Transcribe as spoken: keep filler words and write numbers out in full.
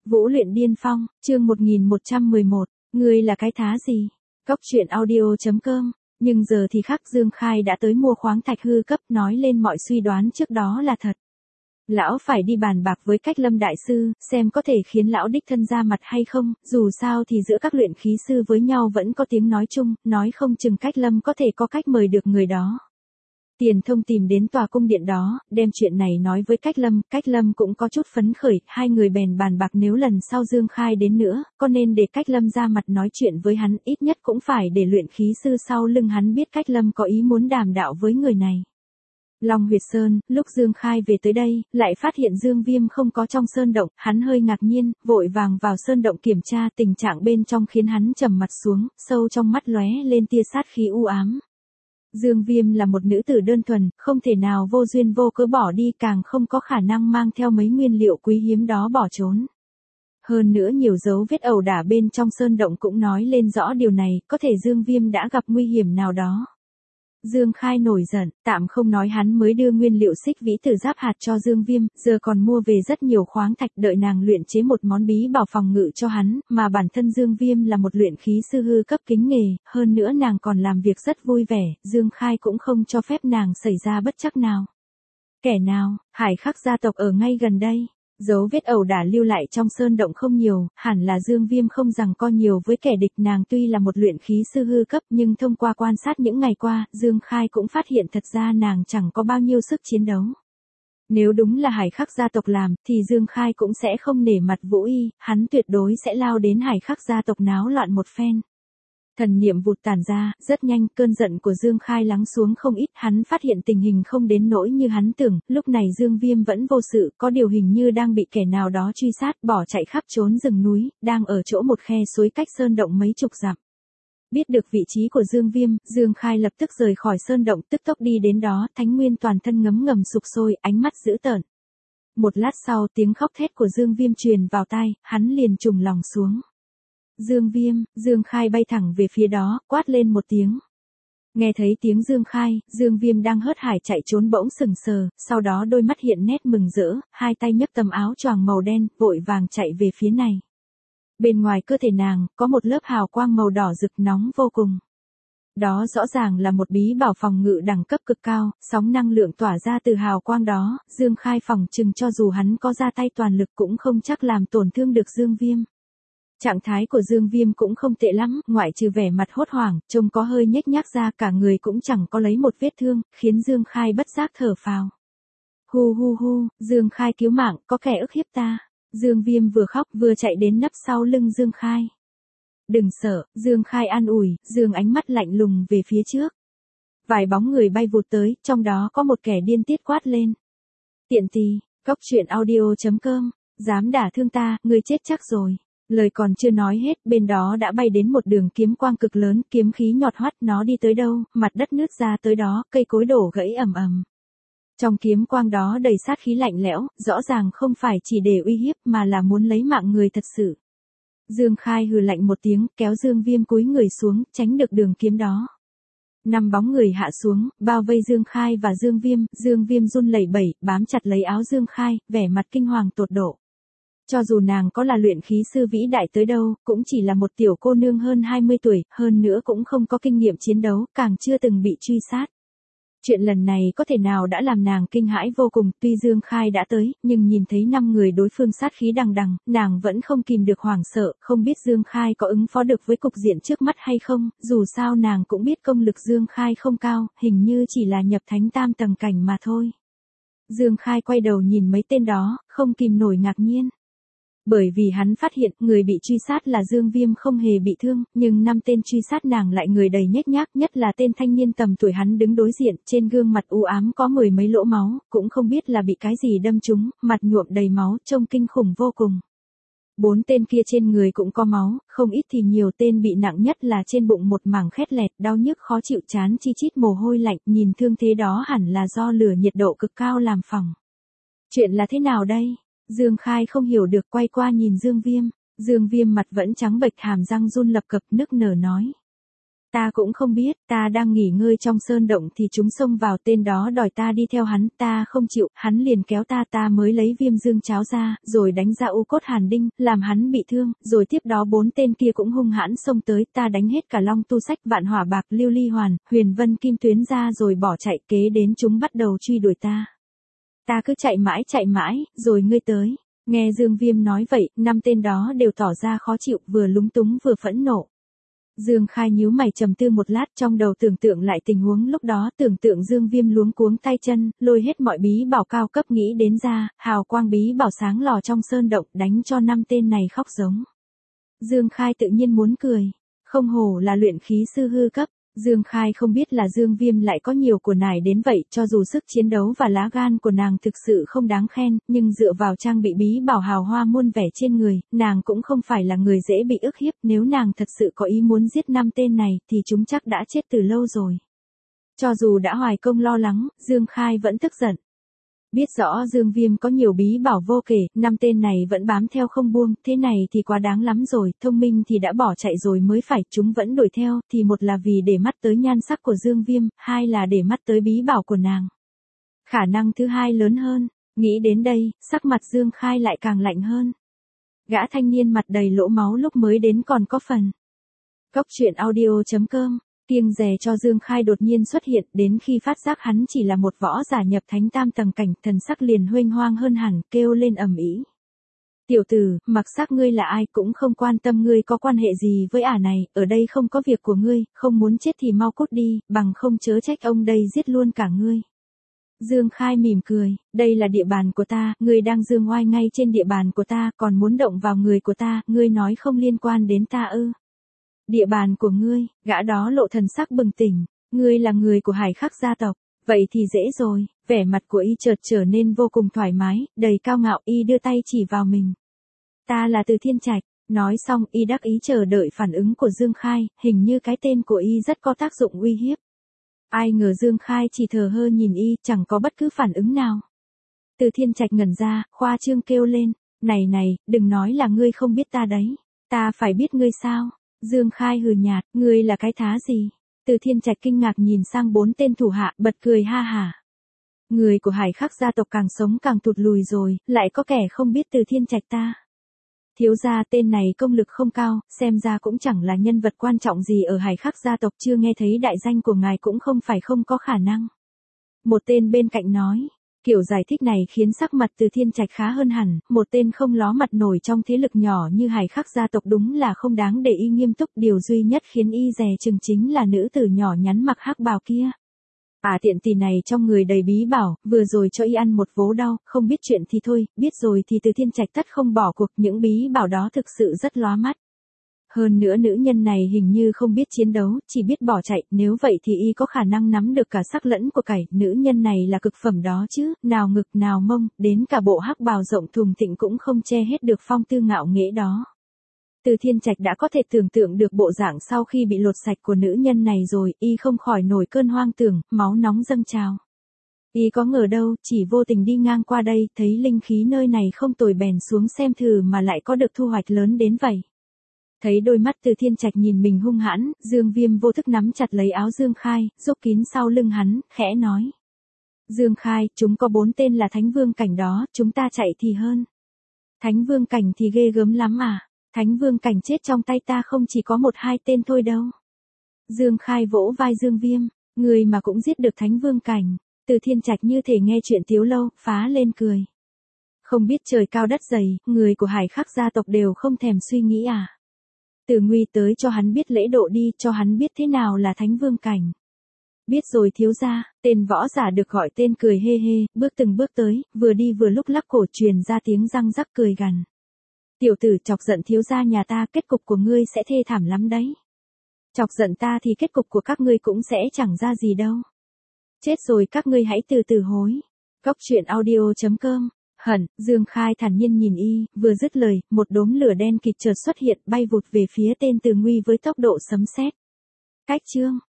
Vũ luyện điên phong, chương một nghìn một trăm mười một, ngươi là cái thá gì? Cốc truyện audio.com, nhưng giờ thì khác, Dương Khai đã tới mua khoáng thạch hư cấp, nói lên mọi suy đoán trước đó là thật. Lão phải đi bàn bạc với Cách Lâm đại sư, xem có thể khiến lão đích thân ra mặt hay không, dù sao thì giữa các luyện khí sư với nhau vẫn có tiếng nói chung, nói không chừng Cách Lâm có thể có cách mời được người đó. Tiền Thông tìm đến tòa cung điện đó, đem chuyện này nói với Cách Lâm, Cách Lâm cũng có chút phấn khởi, hai người bèn bàn bạc nếu lần sau Dương Khai đến nữa, có nên để Cách Lâm ra mặt nói chuyện với hắn, ít nhất cũng phải để luyện khí sư sau lưng hắn biết Cách Lâm có ý muốn đàm đạo với người này. Long Huyệt Sơn, lúc Dương Khai về tới đây, lại phát hiện Dương Viêm không có trong sơn động, hắn hơi ngạc nhiên, vội vàng vào sơn động kiểm tra, tình trạng bên trong khiến hắn trầm mặt xuống, sâu trong mắt lóe lên tia sát khí u ám. Dương Viêm là một nữ tử đơn thuần, không thể nào vô duyên vô cớ bỏ đi, càng không có khả năng mang theo mấy nguyên liệu quý hiếm đó bỏ trốn. Hơn nữa nhiều dấu vết ẩu đả bên trong sơn động cũng nói lên rõ điều này, có thể Dương Viêm đã gặp nguy hiểm nào đó. Dương Khai nổi giận, tạm không nói hắn mới đưa nguyên liệu xích vĩ tử giáp hạt cho Dương Viêm, giờ còn mua về rất nhiều khoáng thạch đợi nàng luyện chế một món bí bảo phòng ngự cho hắn, mà bản thân Dương Viêm là một luyện khí sư hư cấp kính nghề, hơn nữa nàng còn làm việc rất vui vẻ, Dương Khai cũng không cho phép nàng xảy ra bất trắc nào. Kẻ nào? Hải Khắc gia tộc ở ngay gần đây. Dấu vết ẩu đả lưu lại trong sơn động không nhiều, hẳn là Dương Viêm không giằng co nhiều với kẻ địch, nàng tuy là một luyện khí sư hư cấp nhưng thông qua quan sát những ngày qua, Dương Khai cũng phát hiện thật ra nàng chẳng có bao nhiêu sức chiến đấu. Nếu đúng là Hải Khắc gia tộc làm, thì Dương Khai cũng sẽ không nể mặt Vũ Y, hắn tuyệt đối sẽ lao đến Hải Khắc gia tộc náo loạn một phen. Thần niệm vụt tản ra, rất nhanh, cơn giận của Dương Khai lắng xuống không ít, hắn phát hiện tình hình không đến nỗi như hắn tưởng, lúc này Dương Viêm vẫn vô sự, có điều hình như đang bị kẻ nào đó truy sát, bỏ chạy khắp trốn rừng núi, đang ở chỗ một khe suối cách sơn động mấy chục dặm. Biết được vị trí của Dương Viêm, Dương Khai lập tức rời khỏi sơn động, tức tốc đi đến đó, thánh nguyên toàn thân ngấm ngầm sục sôi, ánh mắt dữ tợn. Một lát sau, tiếng khóc thét của Dương Viêm truyền vào tai, hắn liền trùng lòng xuống. Dương Viêm, Dương Khai bay thẳng về phía đó, quát lên một tiếng. Nghe thấy tiếng Dương Khai, Dương Viêm đang hớt hải chạy trốn bỗng sừng sờ, sau đó đôi mắt hiện nét mừng rỡ, hai tay nhấc tấm áo choàng màu đen, vội vàng chạy về phía này. Bên ngoài cơ thể nàng, có một lớp hào quang màu đỏ rực nóng vô cùng. Đó rõ ràng là một bí bảo phòng ngự đẳng cấp cực cao, sóng năng lượng tỏa ra từ hào quang đó, Dương Khai phỏng chừng cho dù hắn có ra tay toàn lực cũng không chắc làm tổn thương được Dương Viêm. Trạng thái của Dương Viêm cũng không tệ lắm, ngoại trừ vẻ mặt hốt hoảng, trông có hơi nhếch nhác ra, cả người cũng chẳng có lấy một vết thương, khiến Dương Khai bất giác thở phào. Hu hu hu, Dương Khai cứu mạng, có kẻ ức hiếp ta. Dương Viêm vừa khóc vừa chạy đến nấp sau lưng Dương Khai. Đừng sợ, Dương Khai an ủi, Dương ánh mắt lạnh lùng về phía trước. Vài bóng người bay vụt tới, trong đó có một kẻ điên tiết quát lên. Tiện tì, cốc truyện audio.com, dám đả thương ta, ngươi chết chắc rồi. Lời còn chưa nói hết, bên đó đã bay đến một đường kiếm quang cực lớn, kiếm khí nhọt hoắt, nó đi tới đâu, mặt đất nứt ra tới đó, cây cối đổ gãy ầm ầm. Trong kiếm quang đó đầy sát khí lạnh lẽo, rõ ràng không phải chỉ để uy hiếp mà là muốn lấy mạng người thật sự. Dương Khai hừ lạnh một tiếng, kéo Dương Viêm cúi người xuống, tránh được đường kiếm đó. Năm bóng người hạ xuống, bao vây Dương Khai và Dương Viêm, Dương Viêm run lẩy bẩy, bám chặt lấy áo Dương Khai, vẻ mặt kinh hoàng tột độ. Cho dù nàng có là luyện khí sư vĩ đại tới đâu, cũng chỉ là một tiểu cô nương hơn hai mươi tuổi, hơn nữa cũng không có kinh nghiệm chiến đấu, càng chưa từng bị truy sát. Chuyện lần này có thể nào đã làm nàng kinh hãi vô cùng, tuy Dương Khai đã tới, nhưng nhìn thấy năm người đối phương sát khí đằng đằng, nàng vẫn không kìm được hoảng sợ, không biết Dương Khai có ứng phó được với cục diện trước mắt hay không, dù sao nàng cũng biết công lực Dương Khai không cao, hình như chỉ là nhập thánh tam tầng cảnh mà thôi. Dương Khai quay đầu nhìn mấy tên đó, không kìm nổi ngạc nhiên. Bởi vì hắn phát hiện, người bị truy sát là Dương Viêm không hề bị thương, nhưng năm tên truy sát nàng lại người đầy nhếch nhác, nhất là tên thanh niên tầm tuổi hắn đứng đối diện, trên gương mặt u ám có mười mấy lỗ máu, cũng không biết là bị cái gì đâm trúng, mặt nhuộm đầy máu, trông kinh khủng vô cùng. Bốn tên kia trên người cũng có máu, không ít thì nhiều tên bị nặng nhất là trên bụng một mảng khét lẹt, đau nhức khó chịu chán chi chít mồ hôi lạnh, nhìn thương thế đó hẳn là do lửa nhiệt độ cực cao làm phỏng. Chuyện là thế nào đây? Dương Khai không hiểu được, quay qua nhìn Dương Viêm, Dương Viêm mặt vẫn trắng bệch, hàm răng run lập cập, nức nở nói. Ta cũng không biết, ta đang nghỉ ngơi trong sơn động thì chúng xông vào, tên đó đòi ta đi theo hắn, ta không chịu, hắn liền kéo ta, ta mới lấy viêm dương cháo ra, rồi đánh ra u cốt hàn đinh, làm hắn bị thương, rồi tiếp đó bốn tên kia cũng hung hãn xông tới, ta đánh hết cả long tu sách, vạn hỏa bạc, lưu ly hoàn, huyền vân kim tuyến ra rồi bỏ chạy, kế đến chúng bắt đầu truy đuổi ta. Ta cứ chạy mãi chạy mãi, rồi ngươi tới. Nghe Dương Viêm nói vậy, năm tên đó đều tỏ ra khó chịu, vừa lúng túng vừa phẫn nộ. Dương Khai nhíu mày trầm tư một lát, trong đầu tưởng tượng lại tình huống lúc đó, tưởng tượng Dương Viêm luống cuống tay chân, lôi hết mọi bí bảo cao cấp nghĩ đến ra, hào quang bí bảo sáng lò trong sơn động, đánh cho năm tên này khóc giống. Dương Khai tự nhiên muốn cười, không hổ là luyện khí sư hư cấp. Dương Khai không biết là Dương Viêm lại có nhiều của nải đến vậy, cho dù sức chiến đấu và lá gan của nàng thực sự không đáng khen, nhưng dựa vào trang bị bí bảo hào hoa muôn vẻ trên người, nàng cũng không phải là người dễ bị ức hiếp, nếu nàng thật sự có ý muốn giết năm tên này, thì chúng chắc đã chết từ lâu rồi. Cho dù đã hoài công lo lắng, Dương Khai vẫn tức giận. Biết rõ Dương Viêm có nhiều bí bảo vô kể, năm tên này vẫn bám theo không buông, thế này thì quá đáng lắm rồi, thông minh thì đã bỏ chạy rồi mới phải, chúng vẫn đuổi theo, thì một là vì để mắt tới nhan sắc của Dương Viêm, hai là để mắt tới bí bảo của nàng. Khả năng thứ hai lớn hơn, nghĩ đến đây, sắc mặt Dương Khai lại càng lạnh hơn. Gã thanh niên mặt đầy lỗ máu lúc mới đến còn có phần. Cốc truyện audio chấm com kiêng dè cho Dương Khai đột nhiên xuất hiện, đến khi phát giác hắn chỉ là một võ giả nhập thánh tam tầng cảnh, thần sắc liền huênh hoang hơn hẳn, kêu lên ầm ĩ. Tiểu tử, mặc sắc ngươi là ai cũng không quan tâm ngươi có quan hệ gì với ả này, ở đây không có việc của ngươi, không muốn chết thì mau cút đi, bằng không chớ trách ông đây giết luôn cả ngươi. Dương Khai mỉm cười, đây là địa bàn của ta, ngươi đang dương oai ngay trên địa bàn của ta, còn muốn động vào người của ta, ngươi nói không liên quan đến ta ư? Địa bàn của ngươi, gã đó lộ thần sắc bừng tỉnh, ngươi là người của Hải Khắc gia tộc, vậy thì dễ rồi, vẻ mặt của y chợt trở nên vô cùng thoải mái, đầy cao ngạo, y đưa tay chỉ vào mình. Ta là Từ Thiên Trạch, nói xong y đắc ý chờ đợi phản ứng của Dương Khai, hình như cái tên của y rất có tác dụng uy hiếp. Ai ngờ Dương Khai chỉ thờ hơ nhìn y, chẳng có bất cứ phản ứng nào. Từ Thiên Trạch ngẩn ra, khoa trương kêu lên, này này, đừng nói là ngươi không biết ta đấy, ta phải biết ngươi sao? Dương Khai hừ nhạt, ngươi là cái thá gì? Từ Thiên Trạch kinh ngạc nhìn sang bốn tên thủ hạ, bật cười ha hả. Người của Hải Khắc gia tộc càng sống càng tụt lùi rồi, lại có kẻ không biết Từ Thiên Trạch ta. Thiếu gia tên này công lực không cao, xem ra cũng chẳng là nhân vật quan trọng gì ở Hải Khắc gia tộc, chưa nghe thấy đại danh của ngài cũng không phải không có khả năng. Một tên bên cạnh nói. Kiểu giải thích này khiến sắc mặt Từ Thiên Trạch khá hơn hẳn, một tên không ló mặt nổi trong thế lực nhỏ như Hải Khắc gia tộc đúng là không đáng để y nghiêm túc, điều duy nhất khiến y dè chừng chính là nữ tử nhỏ nhắn mặc hắc bào kia. À tiện tỷ này trong người đầy bí bảo, vừa rồi cho y ăn một vố đau, không biết chuyện thì thôi, biết rồi thì Từ Thiên Trạch tất không bỏ cuộc, những bí bảo đó thực sự rất lóa mắt. Hơn nữa nữ nhân này hình như không biết chiến đấu, chỉ biết bỏ chạy, nếu vậy thì y có khả năng nắm được cả sắc lẫn của cải, nữ nhân này là cực phẩm đó chứ, nào ngực nào mông, đến cả bộ hắc bào rộng thùng thịnh cũng không che hết được phong tư ngạo nghễ đó. Từ Thiên Trạch đã có thể tưởng tượng được bộ dạng sau khi bị lột sạch của nữ nhân này rồi, y không khỏi nổi cơn hoang tưởng, máu nóng dâng trào. Y có ngờ đâu, chỉ vô tình đi ngang qua đây, thấy linh khí nơi này không tồi bèn xuống xem thử mà lại có được thu hoạch lớn đến vậy. Thấy đôi mắt Từ Thiên Trạch nhìn mình hung hãn, Dương Viêm vô thức nắm chặt lấy áo Dương Khai, giúp kín sau lưng hắn, khẽ nói. Dương Khai, chúng có bốn tên là Thánh Vương cảnh đó, chúng ta chạy thì hơn. Thánh Vương cảnh thì ghê gớm lắm à, Thánh Vương cảnh chết trong tay ta không chỉ có một hai tên thôi đâu. Dương Khai vỗ vai Dương Viêm, người mà cũng giết được Thánh Vương cảnh. Từ Thiên Trạch như thể nghe chuyện tiếu lâu, phá lên cười. Không biết trời cao đất dày, người của Hải Khắc gia tộc đều không thèm suy nghĩ à. Từ Nguy tới cho hắn biết lễ độ đi, cho hắn biết thế nào là Thánh Vương cảnh. Biết rồi thiếu gia, tên võ giả được gọi tên cười hê hê, bước từng bước tới, vừa đi vừa lúc lắc cổ truyền ra tiếng răng rắc cười gằn. Tiểu tử chọc giận thiếu gia nhà ta, kết cục của ngươi sẽ thê thảm lắm đấy. Chọc giận ta thì kết cục của các ngươi cũng sẽ chẳng ra gì đâu. Chết rồi các ngươi hãy từ từ hối. Cốc truyện audio chấm com Hận, Dương Khai thản nhiên nhìn y, vừa dứt lời, một đốm lửa đen kịt chợt xuất hiện, bay vụt về phía tên Từ Nguy với tốc độ sấm sét. Cách chương